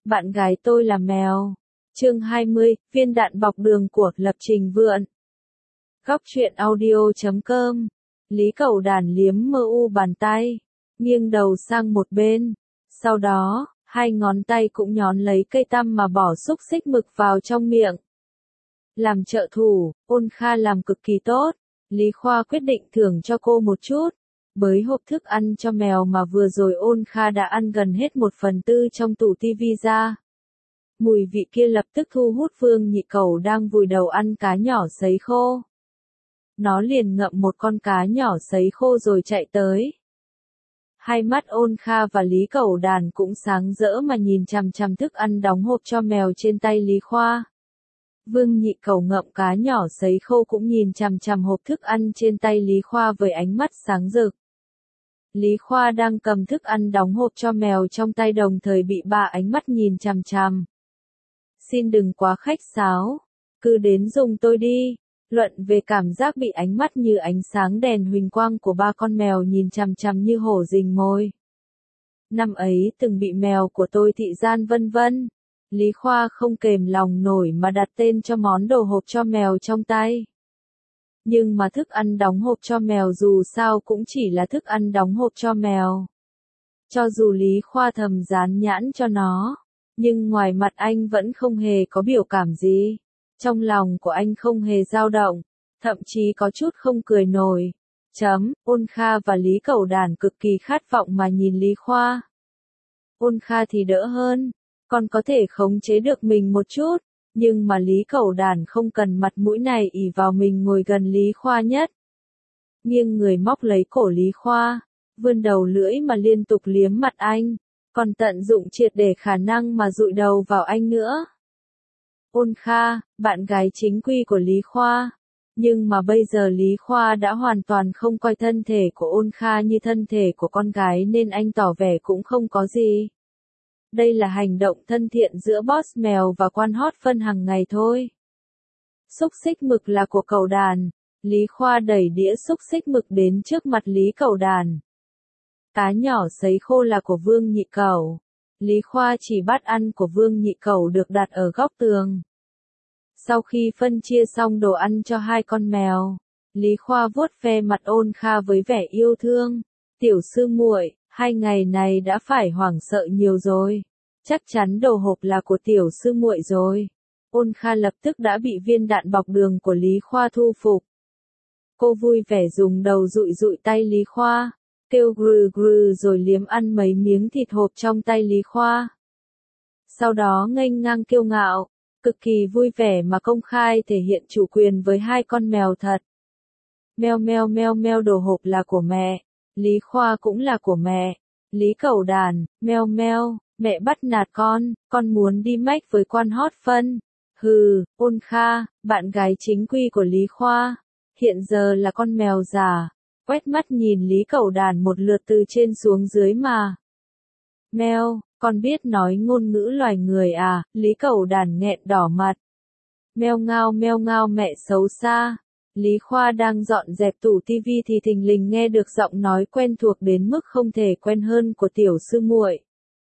bạn gái tôi là mèo. Chương 20, viên đạn bọc đường của Lập Trình Vượn. Góc truyện audio.com. Lý Cẩu Đản liếm mơ u bàn tay, nghiêng đầu sang một bên. Sau đó, hai ngón tay cũng nhón lấy cây tăm mà bỏ xúc xích mực vào trong miệng. Làm trợ thủ, Ôn Kha làm cực kỳ tốt. Lý Khoa quyết định thưởng cho cô một chút. Bới hộp thức ăn cho mèo mà vừa rồi Ôn Kha đã ăn gần hết 1/4 trong tủ tivi ra. Mùi vị kia lập tức thu hút Vương Nhị Cẩu đang vùi đầu ăn cá nhỏ sấy khô. Nó liền ngậm một con cá nhỏ sấy khô rồi chạy tới. Hai mắt Ôn Kha và Lý Cẩu Đản cũng sáng rỡ mà nhìn chằm chằm thức ăn đóng hộp cho mèo trên tay Lý Khoa. Vương Nhị Cẩu ngậm cá nhỏ sấy khô cũng nhìn chằm chằm hộp thức ăn trên tay Lý Khoa với ánh mắt sáng rực. Lý Khoa đang cầm thức ăn đóng hộp cho mèo trong tay đồng thời bị ba ánh mắt nhìn chằm chằm. Xin đừng quá khách sáo, cứ đến dùng tôi đi. Luận về cảm giác bị ánh mắt như ánh sáng đèn huỳnh quang của ba con mèo nhìn chằm chằm như hổ rình mồi. Năm ấy từng bị mèo của tôi thị gian vân vân. Lý Khoa không kềm lòng nổi mà đặt tên cho món đồ hộp cho mèo trong tay. Nhưng mà thức ăn đóng hộp cho mèo dù sao cũng chỉ là thức ăn đóng hộp cho mèo. Cho dù Lý Khoa thầm dán nhãn cho nó, nhưng ngoài mặt anh vẫn không hề có biểu cảm gì. Trong lòng của anh không hề dao động, thậm chí có chút không cười nổi. Ôn Kha và Lý Cẩu Đản cực kỳ khát vọng mà nhìn Lý Khoa. Ôn Kha thì đỡ hơn, còn có thể khống chế được mình một chút, nhưng mà Lý Cẩu Đản không cần mặt mũi này ỷ vào mình ngồi gần Lý Khoa nhất. Nghiêng người móc lấy cổ Lý Khoa, vươn đầu lưỡi mà liên tục liếm mặt anh, còn tận dụng triệt để khả năng mà dụi đầu vào anh nữa. Ôn Kha, bạn gái chính quy của Lý Khoa. Nhưng mà bây giờ Lý Khoa đã hoàn toàn không coi thân thể của Ôn Kha như thân thể của con gái nên anh tỏ vẻ cũng không có gì. Đây là hành động thân thiện giữa boss mèo và quan hot phân hàng ngày thôi. Xúc xích mực là của Cẩu Đản. Lý Khoa đẩy đĩa xúc xích mực đến trước mặt Lý Cẩu Đản. Cá nhỏ sấy khô là của Vương Nhị Cẩu. Lý Khoa chỉ bát ăn của Vương Nhị Cẩu được đặt ở góc tường. Sau khi phân chia xong đồ ăn cho hai con mèo, Lý Khoa vuốt ve mặt Ôn Kha với vẻ yêu thương. Tiểu sư muội, 2 ngày này đã phải hoảng sợ nhiều rồi. Chắc chắn đồ hộp là của tiểu sư muội rồi. Ôn Kha lập tức đã bị viên đạn bọc đường của Lý Khoa thu phục. Cô vui vẻ dùng đầu dụi dụi tay Lý Khoa, kêu grừ grừ rồi liếm ăn mấy miếng thịt hộp trong tay Lý Khoa. Sau đó nghênh ngang kiêu ngạo, cực kỳ vui vẻ mà công khai thể hiện chủ quyền với hai con mèo thật. Meo meo meo meo, đồ hộp là của mẹ, Lý Khoa cũng là của mẹ. Lý Cẩu Đản, meo meo, mẹ bắt nạt con muốn đi mách với quan hot phân. Hừ, Ôn Kha, bạn gái chính quy của Lý Khoa, hiện giờ là con mèo già. Quét mắt nhìn Lý Cẩu Đản một lượt từ trên xuống dưới mà. Meo, con biết nói ngôn ngữ loài người à? Lý Cẩu Đản nghẹn đỏ mặt. Meo ngao mẹ xấu xa. Lý Khoa đang dọn dẹp tủ tivi thì thình lình nghe được giọng nói quen thuộc đến mức không thể quen hơn của tiểu sư muội.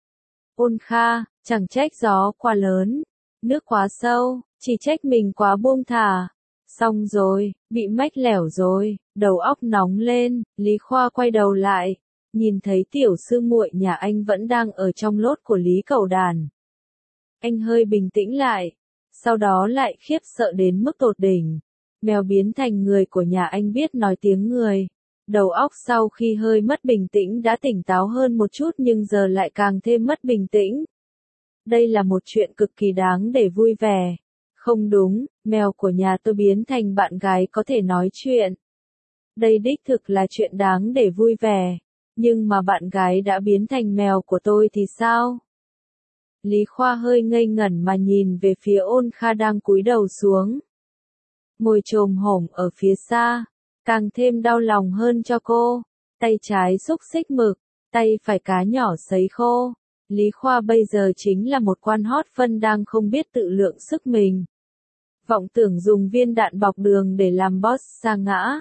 Ôn Kha, chẳng trách gió quá lớn, nước quá sâu, chỉ trách mình quá buông thả. Xong rồi, bị mách lẻo rồi, đầu óc nóng lên, Lý Khoa quay đầu lại, nhìn thấy tiểu sư muội nhà anh vẫn đang ở trong lốt của Lý Cẩu Đản. Anh hơi bình tĩnh lại, sau đó lại khiếp sợ đến mức tột đỉnh. Mèo biến thành người của nhà anh biết nói tiếng người. Đầu óc sau khi hơi mất bình tĩnh đã tỉnh táo hơn một chút nhưng giờ lại càng thêm mất bình tĩnh. Đây là một chuyện cực kỳ đáng để vui vẻ. Không đúng, mèo của nhà tôi biến thành bạn gái có thể nói chuyện. Đây đích thực là chuyện đáng để vui vẻ. Nhưng mà bạn gái đã biến thành mèo của tôi thì sao? Lý Khoa hơi ngây ngẩn mà nhìn về phía Ôn Kha đang cúi đầu xuống. Ngồi chồm hổm ở phía xa, càng thêm đau lòng hơn cho cô. Tay trái xúc xích mực, tay phải cá nhỏ sấy khô. Lý Khoa bây giờ chính là một quan hot phân đang không biết tự lượng sức mình. Vọng tưởng dùng viên đạn bọc đường để làm boss sa ngã.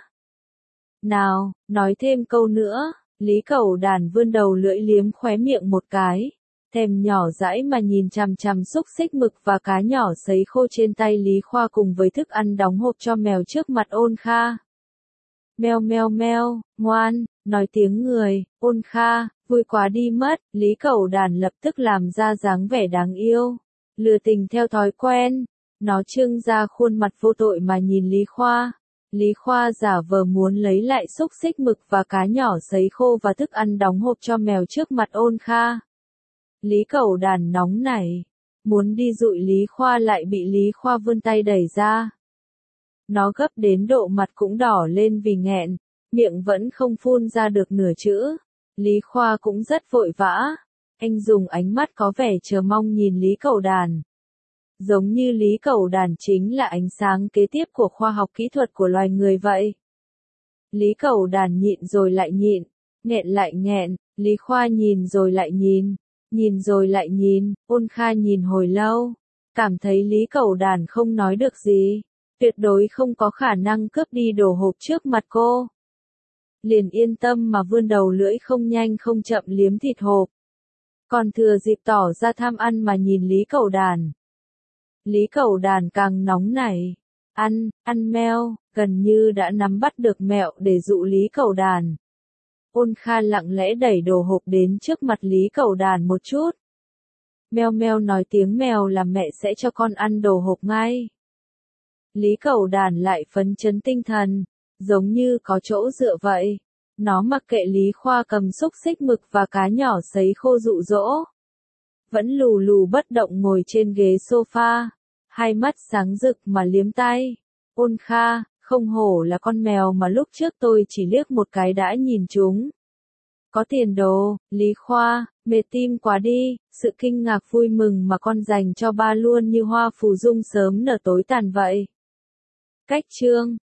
Nào, nói thêm câu nữa. Lý Cẩu Đản vươn đầu lưỡi liếm khóe miệng một cái. Thèm nhỏ dãi mà nhìn chằm chằm xúc xích mực và cá nhỏ sấy khô trên tay Lý Khoa cùng với thức ăn đóng hộp cho mèo trước mặt Ôn Kha. Meo meo meo, ngoan, nói tiếng người, Ôn Kha, vui quá đi mất, Lý Cẩu Đàn lập tức làm ra dáng vẻ đáng yêu, lừa tình theo thói quen, nó trưng ra khuôn mặt vô tội mà nhìn Lý Khoa. Lý Khoa giả vờ muốn lấy lại xúc xích mực và cá nhỏ sấy khô và thức ăn đóng hộp cho mèo trước mặt Ôn Kha. Lý Cẩu Đàn nóng nảy, muốn đi dụi Lý Khoa lại bị Lý Khoa vươn tay đẩy ra. Nó gấp đến độ mặt cũng đỏ lên vì nghẹn, miệng vẫn không phun ra được nửa chữ. Lý Khoa cũng rất vội vã, anh dùng ánh mắt có vẻ chờ mong nhìn Lý Cẩu Đàn. Giống như Lý Cẩu Đàn chính là ánh sáng kế tiếp của khoa học kỹ thuật của loài người vậy. Lý Cẩu Đàn nhịn rồi lại nhịn, nghẹn lại nghẹn, Lý Khoa nhìn rồi lại nhìn rồi lại nhìn, Ôn Kha nhìn hồi lâu, cảm thấy Lý Cẩu Đàn không nói được gì, tuyệt đối không có khả năng cướp đi đồ hộp trước mặt cô. Liền yên tâm mà vươn đầu lưỡi không nhanh không chậm liếm thịt hộp. Còn thừa dịp tỏ ra tham ăn mà nhìn Lý Cẩu Đàn. Lý Cẩu Đàn càng nóng nảy, ăn meo, gần như đã nắm bắt được mẹo để dụ Lý Cẩu Đàn. Ôn Kha lặng lẽ đẩy đồ hộp đến trước mặt Lý Cẩu Đàn một chút. Meo meo nói tiếng mèo là mẹ sẽ cho con ăn đồ hộp ngay. Lý Cẩu Đàn lại phấn chấn tinh thần, giống như có chỗ dựa vậy. Nó mặc kệ Lý Khoa cầm xúc xích mực và cá nhỏ sấy khô dụ dỗ. Vẫn lù lù bất động ngồi trên ghế sofa, hai mắt sáng rực mà liếm tay. Ôn Kha, không hổ là con mèo mà lúc trước tôi chỉ liếc một cái đã nhìn chúng. Có tiền đồ, Lý Khoa, mệt tim quá đi, sự kinh ngạc vui mừng mà con dành cho ba luôn như hoa phù dung sớm nở tối tàn vậy. Cách chương